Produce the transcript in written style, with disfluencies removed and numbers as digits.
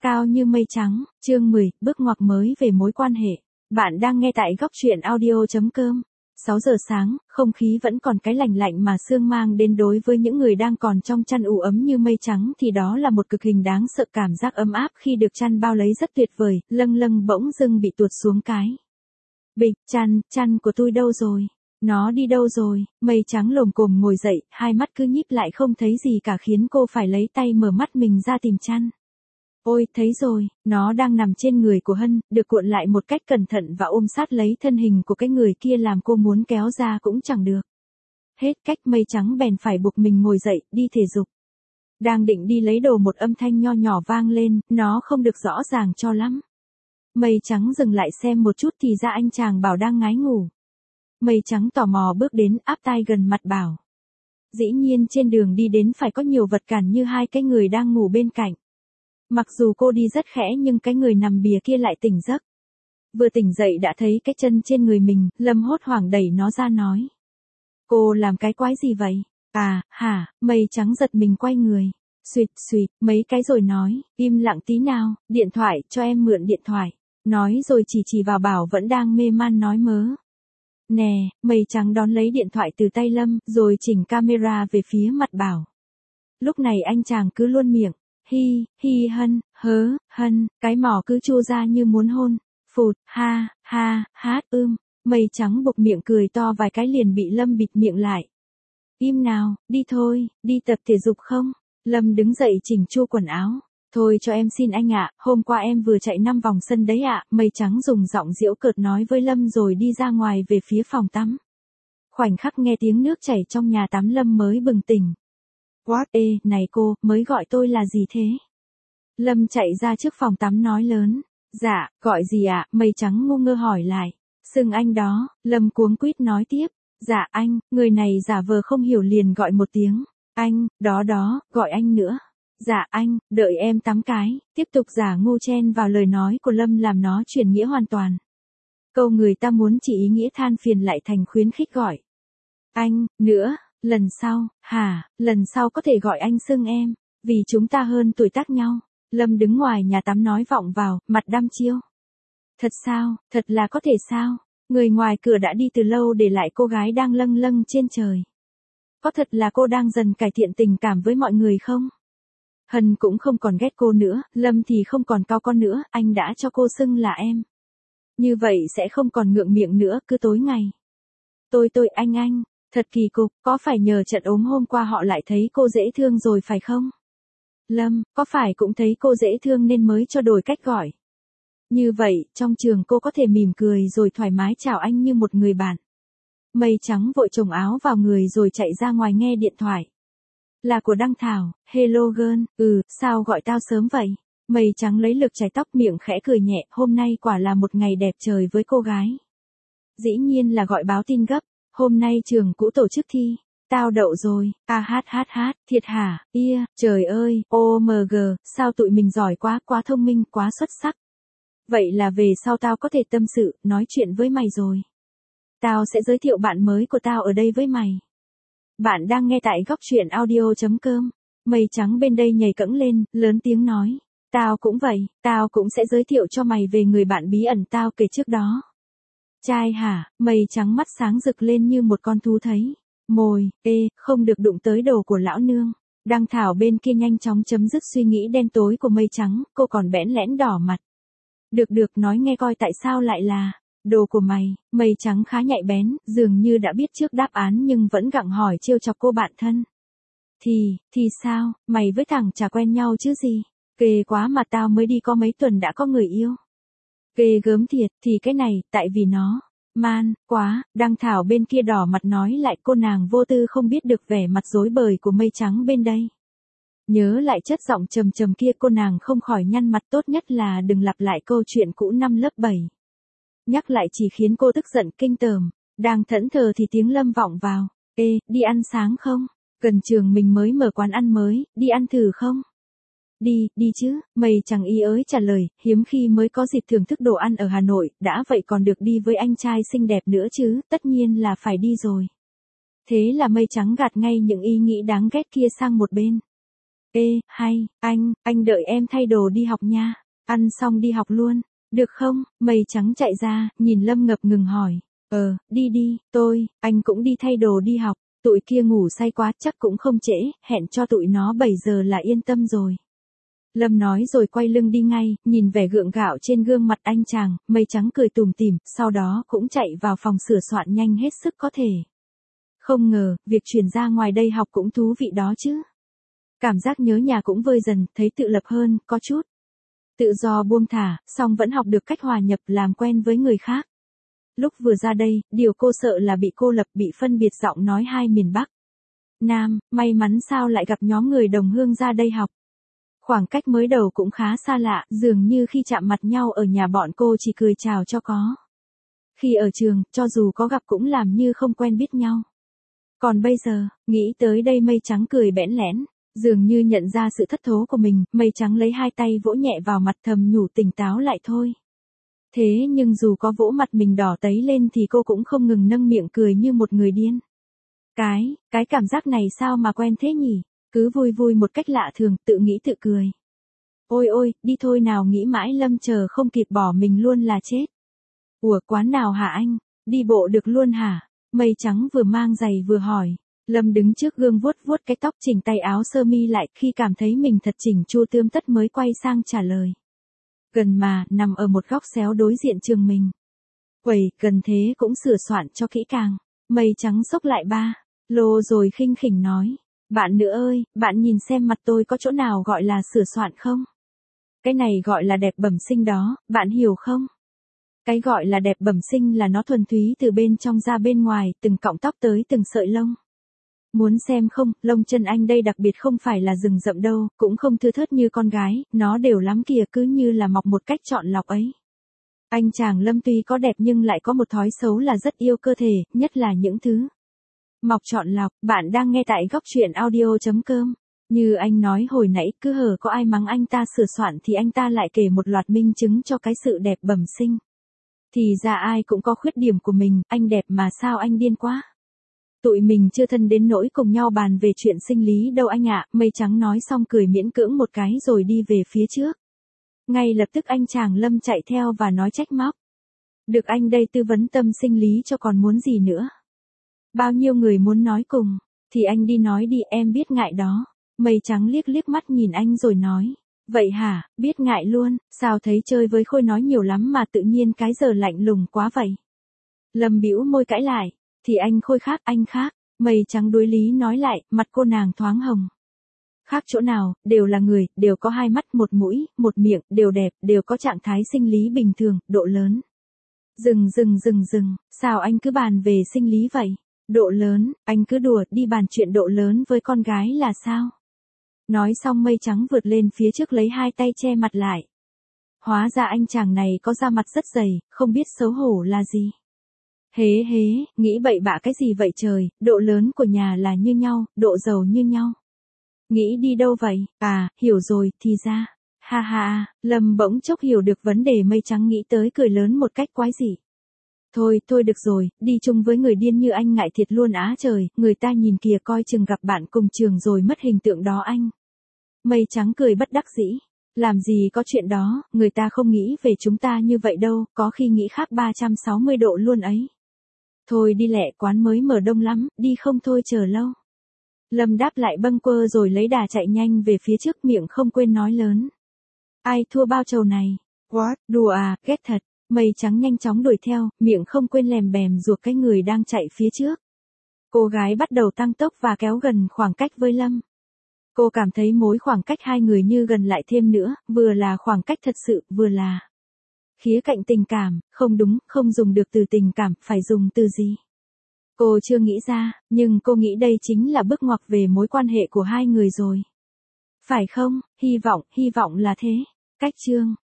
Cao như mây trắng, chương 10, bước ngoặt mới về mối quan hệ. Bạn đang nghe tại góc truyện audio.com. 6 giờ sáng, không khí vẫn còn cái lạnh lạnh mà sương mang đến đối với những người đang còn trong chăn ủ ấm như mây trắng thì đó là một cực hình đáng sợ, cảm giác ấm áp khi được chăn bao lấy rất tuyệt vời, lâng lâng bỗng dưng bị tuột xuống cái. Bịch, chăn của tôi đâu rồi? Nó đi đâu rồi? Mây trắng lồm cồm ngồi dậy, hai mắt cứ nhíp lại không thấy gì cả khiến cô phải lấy tay mở mắt mình ra tìm chăn. Ôi, thấy rồi, nó đang nằm trên người của Hân, được cuộn lại một cách cẩn thận và ôm sát lấy thân hình của cái người kia làm cô muốn kéo ra cũng chẳng được. Hết cách, mây trắng bèn phải buộc mình ngồi dậy, đi thể dục. Đang định đi lấy đồ, một âm thanh nho nhỏ vang lên, nó không được rõ ràng cho lắm. Mây trắng dừng lại xem một chút thì ra anh chàng Bảo đang ngái ngủ. Mây trắng tò mò bước đến, áp tai gần mặt Bảo. Dĩ nhiên trên đường đi đến phải có nhiều vật cản như hai cái người đang ngủ bên cạnh. Mặc dù cô đi rất khẽ nhưng cái người nằm bìa kia lại tỉnh giấc. Vừa tỉnh dậy đã thấy cái chân trên người mình, Lâm hốt hoảng đẩy nó ra nói. Cô làm cái quái gì vậy? À, hả, mây trắng giật mình quay người. Suỵt, mấy cái rồi nói, im lặng tí nào, điện thoại, cho em mượn điện thoại. Nói rồi chỉ vào Bảo vẫn đang mê man nói mớ. Nè, mây trắng đón lấy điện thoại từ tay Lâm, rồi chỉnh camera về phía mặt Bảo. Lúc này anh chàng cứ luôn miệng. Hi, Hân, cái mỏ cứ chua ra như muốn hôn. Phụt, mây trắng buộc miệng cười to vài cái liền bị Lâm bịt miệng lại. Im nào, đi thôi, đi tập thể dục không? Lâm đứng dậy chỉnh chu quần áo. Thôi cho em xin anh ạ, hôm qua em vừa chạy 5 vòng sân đấy ạ. Mây trắng dùng giọng giễu cợt nói với Lâm rồi đi ra ngoài về phía phòng tắm. Khoảnh khắc nghe tiếng nước chảy trong nhà tắm Lâm mới bừng tỉnh. What? Này cô, mới gọi tôi là gì thế? Lâm chạy ra trước phòng tắm nói lớn. Dạ, gọi gì ạ? Mây trắng ngu ngơ hỏi lại. Xưng anh đó, Lâm cuống quýt nói tiếp. Dạ anh, người này giả vờ không hiểu liền gọi một tiếng. Anh, đó, gọi anh nữa. Dạ anh, đợi em tắm cái, tiếp tục giả ngu chen vào lời nói của Lâm làm nó chuyển nghĩa hoàn toàn. Câu người ta muốn chỉ ý nghĩa than phiền lại thành khuyến khích gọi. Anh, nữa. Lần sau có thể gọi anh xưng em, vì chúng ta hơn tuổi tác nhau. Lâm đứng ngoài nhà tắm nói vọng vào, mặt đăm chiêu. Thật sao, thật là có thể sao? Người ngoài cửa đã đi từ lâu để lại cô gái đang lâng lâng trên trời. Có thật là cô đang dần cải thiện tình cảm với mọi người không? Hân cũng không còn ghét cô nữa, Lâm thì không còn cao con nữa, anh đã cho cô xưng là em. Như vậy sẽ không còn ngượng miệng nữa, cứ tối ngày. Anh. Thật kỳ cục, có phải nhờ trận ốm hôm qua họ lại thấy cô dễ thương rồi phải không? Lâm, có phải cũng thấy cô dễ thương nên mới cho đổi cách gọi? Như vậy, trong trường cô có thể mỉm cười rồi thoải mái chào anh như một người bạn. Mây trắng vội chồng áo vào người rồi chạy ra ngoài nghe điện thoại. Là của Đăng Thảo, hello girl, sao gọi tao sớm vậy? Mây trắng lấy lực chải tóc miệng khẽ cười nhẹ, hôm nay quả là một ngày đẹp trời với cô gái. Dĩ nhiên là gọi báo tin gấp. Hôm nay trường cũ tổ chức thi, tao đậu rồi, thiệt hả, trời ơi, OMG, sao tụi mình giỏi quá thông minh, quá xuất sắc. Vậy là về sau tao có thể tâm sự, nói chuyện với mày rồi. Tao sẽ giới thiệu bạn mới của tao ở đây với mày. Bạn đang nghe tại góc truyện audio.com, mây trắng bên đây nhảy cẫng lên, lớn tiếng nói. Tao cũng vậy, tao cũng sẽ giới thiệu cho mày về người bạn bí ẩn tao kể trước đó. Trai hả? Mây trắng mắt sáng rực lên như một con thú thấy mồi, không được đụng tới đồ của lão nương. Đăng Thảo bên kia nhanh chóng chấm dứt suy nghĩ đen tối của mây trắng, cô còn bẽn lẽn đỏ mặt. Được, nói nghe coi tại sao lại là đồ của mày. Mây trắng khá nhạy bén, dường như đã biết trước đáp án nhưng vẫn gặng hỏi trêu chọc cô bạn thân. Thì sao, mày với thằng chả quen nhau chứ gì? Kề quá mà tao mới đi có mấy tuần đã có người yêu. Ghê gớm thiệt, thì cái này, tại vì nó, man, quá, Đăng Thảo bên kia đỏ mặt nói lại cô nàng vô tư không biết được vẻ mặt rối bời của mây trắng bên đây. Nhớ lại chất giọng trầm kia cô nàng không khỏi nhăn mặt, tốt nhất là đừng lặp lại câu chuyện cũ năm lớp 7. Nhắc lại chỉ khiến cô tức giận kinh tởm, đang thẫn thờ thì tiếng Lâm vọng vào, đi ăn sáng không? Gần trường mình mới mở quán ăn mới, đi ăn thử không? Đi chứ, mây trắng ý ới trả lời, hiếm khi mới có dịp thưởng thức đồ ăn ở Hà Nội, đã vậy còn được đi với anh trai xinh đẹp nữa chứ, tất nhiên là phải đi rồi. Thế là mây trắng gạt ngay những ý nghĩ đáng ghét kia sang một bên. Ê, hay, anh đợi em thay đồ đi học nha. Ăn xong đi học luôn, được không? Mây trắng chạy ra, nhìn Lâm ngập ngừng hỏi. Đi đi, anh cũng đi thay đồ đi học. Tụi kia ngủ say quá chắc cũng không trễ, hẹn cho tụi nó 7 giờ là yên tâm rồi. Lâm nói rồi quay lưng đi ngay, nhìn vẻ gượng gạo trên gương mặt anh chàng, Mây trắng cười tủm tỉm, sau đó cũng chạy vào phòng sửa soạn nhanh hết sức có thể. Không ngờ, việc chuyển ra ngoài đây học cũng thú vị đó chứ. Cảm giác nhớ nhà cũng vơi dần, thấy tự lập hơn, có chút. Tự do buông thả, song vẫn học được cách hòa nhập làm quen với người khác. Lúc vừa ra đây, điều cô sợ là bị cô lập, bị phân biệt giọng nói hai miền Bắc. Nam, may mắn sao lại gặp nhóm người đồng hương ra đây học. Khoảng cách mới đầu cũng khá xa lạ, dường như khi chạm mặt nhau ở nhà bọn cô chỉ cười chào cho có. Khi ở trường, cho dù có gặp cũng làm như không quen biết nhau. Còn bây giờ, nghĩ tới đây Mây trắng cười bẽn lẽn, dường như nhận ra sự thất thố của mình, Mây trắng lấy hai tay vỗ nhẹ vào mặt thầm nhủ tỉnh táo lại thôi. Thế nhưng dù có vỗ mặt mình đỏ tấy lên thì cô cũng không ngừng nâng miệng cười như một người điên. Cái cảm giác này sao mà quen thế nhỉ? Cứ vui vui một cách lạ thường, tự nghĩ tự cười. Ôi, đi thôi nào, nghĩ mãi Lâm chờ không kịp bỏ mình luôn là chết. Ủa, quán nào hả anh? Đi bộ được luôn hả? Mây trắng vừa mang giày vừa hỏi. Lâm đứng trước gương vuốt vuốt cái tóc, chỉnh tay áo sơ mi lại, khi cảm thấy mình thật chỉnh chu tươm tất mới quay sang trả lời. Gần mà, nằm ở một góc xéo đối diện trường mình. Quầy, gần thế cũng sửa soạn cho kỹ càng. Mây trắng xốc lại ba lô rồi khinh khỉnh nói. Bạn nữa ơi, bạn nhìn xem mặt tôi có chỗ nào gọi là sửa soạn không? Cái này gọi là đẹp bẩm sinh đó, bạn hiểu không? Cái gọi là đẹp bẩm sinh là nó thuần túy từ bên trong ra bên ngoài, từng cọng tóc tới từng sợi lông. Muốn xem không, lông chân anh đây đặc biệt không phải là rừng rậm đâu, cũng không thưa thớt như con gái, nó đều lắm kìa, cứ như là mọc một cách chọn lọc ấy. Anh chàng Lâm tuy có đẹp nhưng lại có một thói xấu là rất yêu cơ thể, nhất là những thứ mọc chọn lọc. Bạn đang nghe tại góc truyện audio.com. Như anh nói hồi nãy, cứ hở có ai mắng anh ta sửa soạn thì anh ta lại kể một loạt minh chứng cho cái sự đẹp bẩm sinh. Thì ra ai cũng có khuyết điểm của mình, anh đẹp mà sao anh điên quá. Tụi mình chưa thân đến nỗi cùng nhau bàn về chuyện sinh lý đâu anh ạ. Mây trắng nói xong cười miễn cưỡng một cái rồi đi về phía trước. Ngay lập tức anh chàng Lâm chạy theo và nói trách móc. Được anh đây tư vấn tâm sinh lý cho còn muốn gì nữa. Bao nhiêu người muốn nói cùng, thì anh đi nói đi, em biết ngại đó. Mây trắng liếc liếc mắt nhìn anh rồi nói. Vậy hả, biết ngại luôn, sao thấy chơi với Khôi nói nhiều lắm mà tự nhiên cái giờ lạnh lùng quá vậy. Lâm bĩu môi cãi lại. Thì anh Khôi khác, anh khác. Mây trắng đối lý nói lại, mặt cô nàng thoáng hồng. Khác chỗ nào, đều là người, đều có hai mắt, một mũi, một miệng, đều đẹp, đều có trạng thái sinh lý bình thường, độ lớn. Dừng, sao anh cứ bàn về sinh lý vậy? Độ lớn, anh cứ đùa, đi bàn chuyện độ lớn với con gái là sao? Nói xong Mây trắng vượt lên phía trước lấy hai tay che mặt lại. Hóa ra anh chàng này có da mặt rất dày, không biết xấu hổ là gì. Hế, nghĩ bậy bạ cái gì vậy trời, độ lớn của nhà là như nhau, độ giàu như nhau. Nghĩ đi đâu vậy? À, hiểu rồi, thì ra. Ha, Lâm bỗng chốc hiểu được vấn đề, Mây trắng nghĩ tới cười lớn một cách quái dị. Thôi được rồi, đi chung với người điên như anh ngại thiệt luôn á trời, người ta nhìn kìa coi chừng gặp bạn cùng trường rồi mất hình tượng đó anh. Mây trắng cười bất đắc dĩ. Làm gì có chuyện đó, người ta không nghĩ về chúng ta như vậy đâu, có khi nghĩ khác 360 độ luôn ấy. Thôi đi lẹ, quán mới mở đông lắm, đi không thôi chờ lâu. Lâm đáp lại bâng quơ rồi lấy đà chạy nhanh về phía trước, miệng không quên nói lớn. Ai thua bao trầu này? What, đùa à, ghét thật. Mây trắng nhanh chóng đuổi theo, miệng không quên lèm bèm ruột cái người đang chạy phía trước. Cô gái bắt đầu tăng tốc và kéo gần khoảng cách với Lâm. Cô cảm thấy mối khoảng cách hai người như gần lại thêm nữa, vừa là khoảng cách thật sự, vừa là khía cạnh tình cảm, không đúng, không dùng được từ tình cảm, phải dùng từ gì? Cô chưa nghĩ ra, nhưng cô nghĩ đây chính là bước ngoặt về mối quan hệ của hai người rồi. Phải không? Hy vọng là thế. Cách chương